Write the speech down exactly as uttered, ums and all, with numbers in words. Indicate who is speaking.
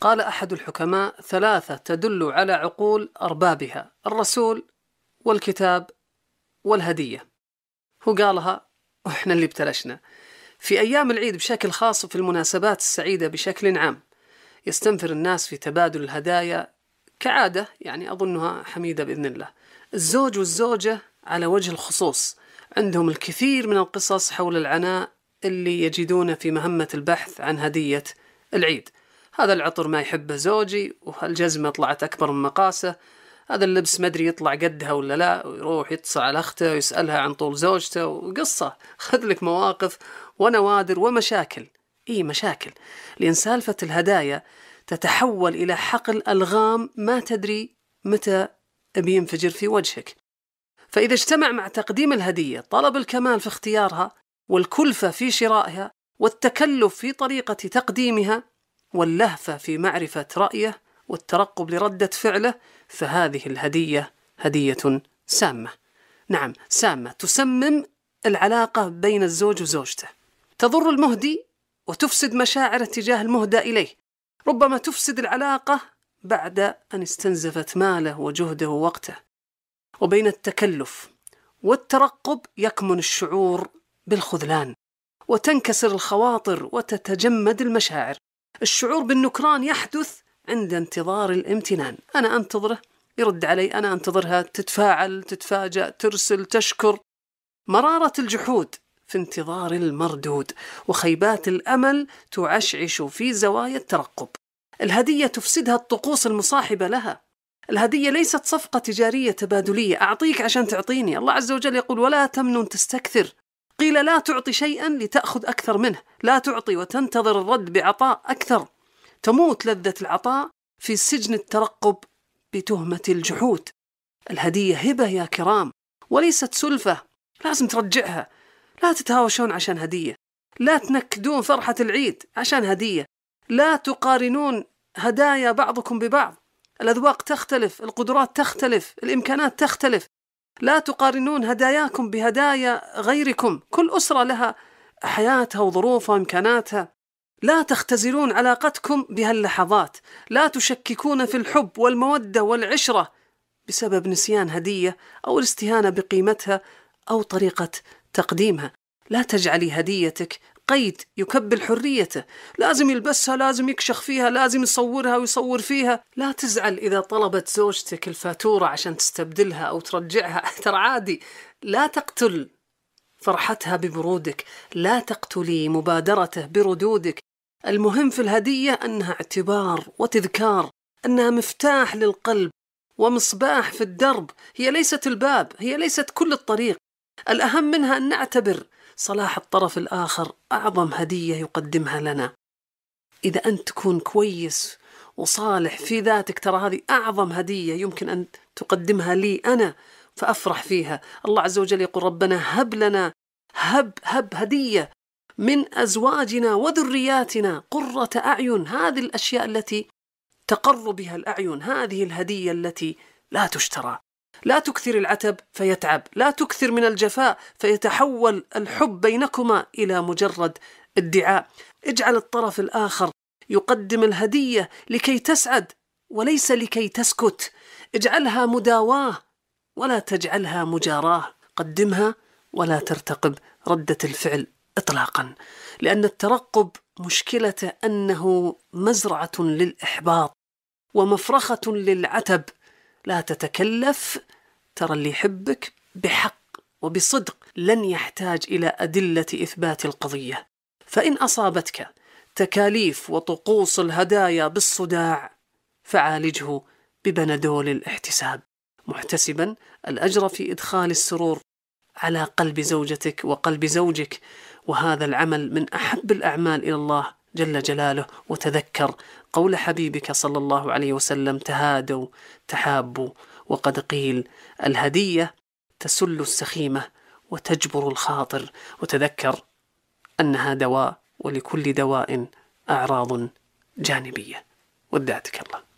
Speaker 1: قال أحد الحكماء: ثلاثة تدل على عقول أربابها: الرسول والكتاب والهدية. هو قالها وإحنا اللي ابتلشنا. في أيام العيد بشكل خاص وفي المناسبات السعيدة بشكل عام يستنفر الناس في تبادل الهدايا كعادة، يعني أظنها حميدة بإذن الله. الزوج والزوجة على وجه الخصوص عندهم الكثير من القصص حول العناء اللي يجدون في مهمة البحث عن هدية العيد. هذا العطر ما يحبه زوجي، وهالجزمة طلعت أكبر من مقاسه، هذا اللبس مدري يطلع قدها ولا لا، ويروح يتصل على أخته ويسألها عن طول زوجته، وقصة خذ لك مواقف ونوادر ومشاكل. إيه مشاكل، لأن سالفة الهدايا تتحول إلى حقل ألغام ما تدري متى بينفجر في وجهك. فإذا اجتمع مع تقديم الهدية طلب الكمال في اختيارها، والكلفة في شرائها، والتكلف في طريقة تقديمها، واللهفة في معرفة رأيه، والترقب لردة فعله، فهذه الهدية هدية سامة. نعم سامة، تسمم العلاقة بين الزوج وزوجته، تضر المهدي وتفسد مشاعر تجاه المهدى إليه، ربما تفسد العلاقة بعد أن استنزفت ماله وجهده ووقته. وبين التكلف والترقب يكمن الشعور بالخذلان، وتنكسر الخواطر وتتجمد المشاعر. الشعور بالنكران يحدث عند انتظار الامتنان، أنا أنتظره يرد علي، أنا أنتظرها تتفاعل تتفاجأ ترسل تشكر. مرارة الجحود في انتظار المردود، وخيبات الأمل تعشعش في زوايا الترقب. الهدية تفسدها الطقوس المصاحبة لها. الهدية ليست صفقة تجارية تبادلية، أعطيك عشان تعطيني. الله عز وجل يقول: ولا تمنن تستكثر. قيل: لا تعطي شيئا لتأخذ أكثر منه، لا تعطي وتنتظر الرد بعطاء أكثر. تموت لذة العطاء في سجن الترقب بتهمة الجحود. الهدية هبة يا كرام، وليست سلفة لازم ترجعها. لا تتهاوشون عشان هدية، لا تنكدون فرحة العيد عشان هدية، لا تقارنون هدايا بعضكم ببعض. الأذواق تختلف، القدرات تختلف، الإمكانات تختلف. لا تقارنون هداياكم بهدايا غيركم، كل أسرة لها حياتها وظروفها وإمكاناتها. لا تختزلون علاقتكم بهاللحظات، لا تشككون في الحب والمودة والعشرة بسبب نسيان هدية أو الاستهانة بقيمتها أو طريقة تقديمها. لا تجعلي هديتك قيد يكبل حريته، لازم يلبسها، لازم يكشخ فيها، لازم يصورها ويصور فيها. لا تزعل إذا طلبت زوجتك الفاتورة عشان تستبدلها أو ترجعها، ترى عادي. لا تقتل فرحتها ببرودك، لا تقتلي مبادرته بردودك. المهم في الهدية أنها اعتبار وتذكار، أنها مفتاح للقلب ومصباح في الدرب. هي ليست الباب، هي ليست كل الطريق. الأهم منها أن نعتبر صلاح الطرف الآخر أعظم هدية يقدمها لنا. إذا أنت تكون كويس وصالح في ذاتك، ترى هذه أعظم هدية يمكن أن تقدمها لي أنا، فأفرح فيها. الله عز وجل يقول: ربنا هب لنا هب هب هدية من أزواجنا وذرياتنا قرة أعين. هذه الأشياء التي تقر بها الأعين، هذه الهدية التي لا تشترى. لا تكثر العتب فيتعب، لا تكثر من الجفاء فيتحول الحب بينكما إلى مجرد ادعاء. اجعل الطرف الآخر يقدم الهدية لكي تسعد وليس لكي تسكت. اجعلها مداواة ولا تجعلها مجاراة. قدمها ولا ترتقب ردة الفعل إطلاقا، لأن الترقب مشكلته أنه مزرعة للإحباط ومفرخة للعتب. لا تتكلف، ترى اللي يحبك بحق وبصدق لن يحتاج إلى أدلة إثبات القضية. فإن أصابتك تكاليف وطقوس الهدايا بالصداع فعالجه ببندول الاحتساب، محتسبا الأجر في إدخال السرور على قلب زوجتك وقلب زوجك. وهذا العمل من أحب الأعمال إلى الله جل جلاله. وتذكر قول حبيبك صلى الله عليه وسلم: تهادوا تحابوا. وقد قيل: الهدية تسل السخيمة وتجبر الخاطر. وتذكر أنها دواء، ولكل دواء أعراض جانبية. ودعتك الله.